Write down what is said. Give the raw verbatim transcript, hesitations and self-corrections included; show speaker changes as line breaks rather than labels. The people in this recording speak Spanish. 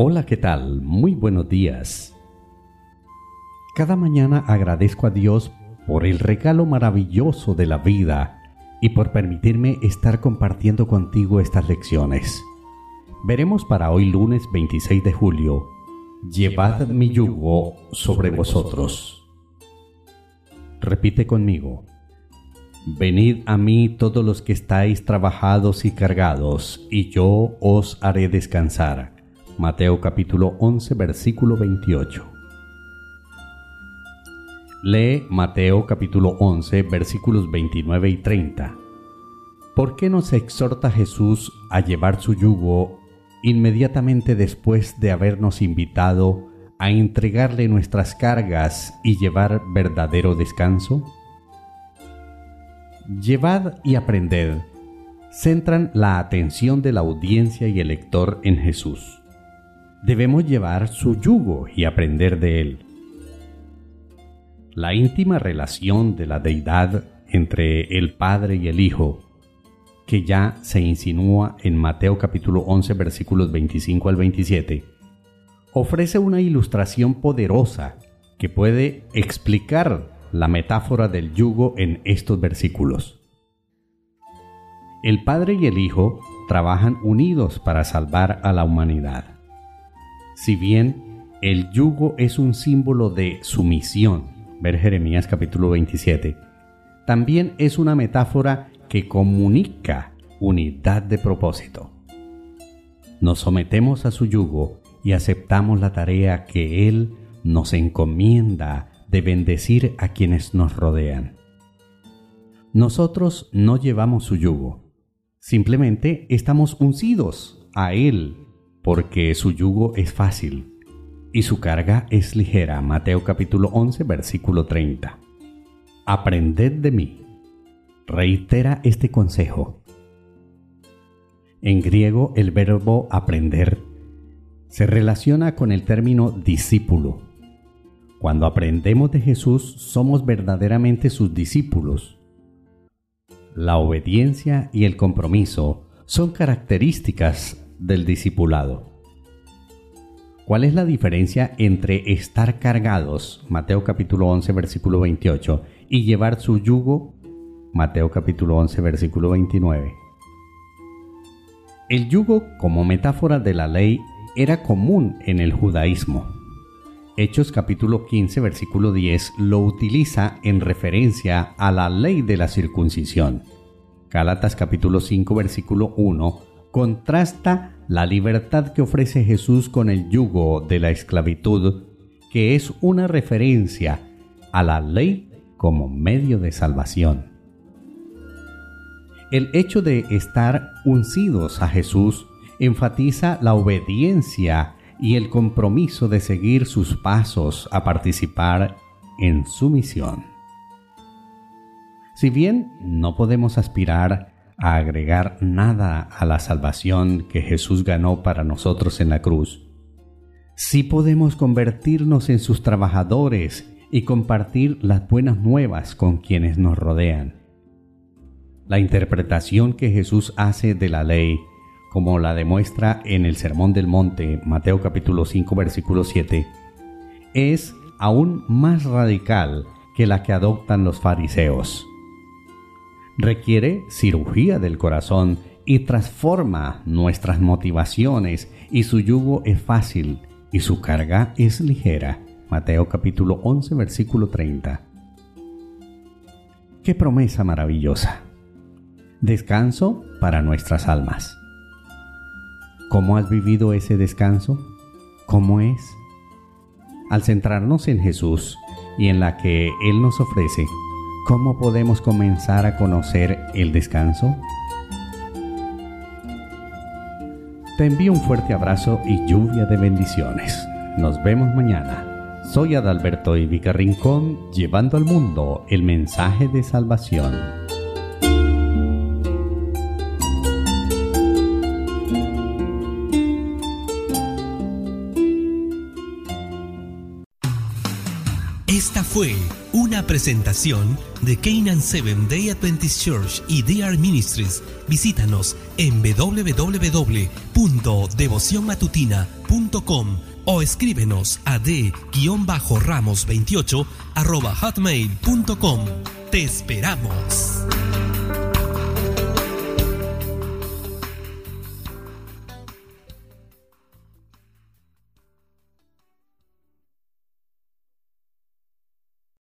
Hola, ¿qué tal? Muy buenos días. Cada mañana agradezco a Dios por el regalo maravilloso de la vida y por permitirme estar compartiendo contigo estas lecciones. Veremos para hoy lunes veintiséis de julio, Llevad mi yugo sobre vosotros. Repite conmigo. Venid a mí todos los que estáis trabajados y cargados, y yo os haré descansar. Mateo capítulo once, versículo veintiocho. Lee Mateo capítulo once, versículos veintinueve y treinta. ¿Por qué nos exhorta Jesús a llevar su yugo inmediatamente después de habernos invitado a entregarle nuestras cargas y llevar verdadero descanso? Llevad y aprended centran la atención de la audiencia y el lector en Jesús. Debemos llevar su yugo y aprender de él. La íntima relación de la deidad entre el Padre y el Hijo, que ya se insinúa en Mateo capítulo once, versículos veinticinco al veintisiete, ofrece una ilustración poderosa que puede explicar la metáfora del yugo en estos versículos. El Padre y el Hijo trabajan unidos para salvar a la humanidad. Si bien el yugo es un símbolo de sumisión, ver Jeremías capítulo veintisiete, también es una metáfora que comunica unidad de propósito. Nos sometemos a su yugo y aceptamos la tarea que Él nos encomienda de bendecir a quienes nos rodean. Nosotros no llevamos su yugo, simplemente estamos uncidos a Él porque su yugo es fácil y su carga es ligera. Mateo capítulo once, versículo treinta. Aprended de mí. Reitera este consejo. En griego, el verbo aprender se relaciona con el término discípulo. Cuando aprendemos de Jesús, somos verdaderamente sus discípulos. La obediencia y el compromiso son características del discipulado. ¿Cuál es la diferencia entre estar cargados, Mateo capítulo once, versículo veintiocho, y llevar su yugo, Mateo capítulo once, versículo veintinueve? El yugo, como metáfora de la ley, era común en el judaísmo. Hechos capítulo quince, versículo diez, lo utiliza en referencia a la ley de la circuncisión. Gálatas capítulo cinco, versículo uno, contrasta la libertad que ofrece Jesús con el yugo de la esclavitud, que es una referencia a la ley como medio de salvación. El hecho de estar uncidos a Jesús enfatiza la obediencia y el compromiso de seguir sus pasos a participar en su misión. Si bien no podemos aspirar a agregar nada a la salvación que Jesús ganó para nosotros en la cruz, sí podemos convertirnos en sus trabajadores y compartir las buenas nuevas con quienes nos rodean. La interpretación que Jesús hace de la ley, como la demuestra en el Sermón del Monte, Mateo capítulo cinco, versículo siete, es aún más radical que la que adoptan los fariseos. Requiere cirugía del corazón y transforma nuestras motivaciones, y su yugo es fácil y su carga es ligera. Mateo capítulo once, versículo treinta. ¡Qué promesa maravillosa! Descanso para nuestras almas. ¿Cómo has vivido ese descanso? ¿Cómo es? Al centrarnos en Jesús y en la que Él nos ofrece, ¿cómo podemos comenzar a conocer el descanso? Te envío un fuerte abrazo y lluvia de bendiciones. Nos vemos mañana. Soy Adalberto Ivica Rincón, llevando al mundo el mensaje de salvación.
Esta fue una presentación de Canaan Seventh Day Adventist Church y D R Ministries. Visítanos en doble u doble u doble u punto devoción matutina punto com o escríbenos a d ramos veintiocho arroba hotmail punto com. ¡Te esperamos!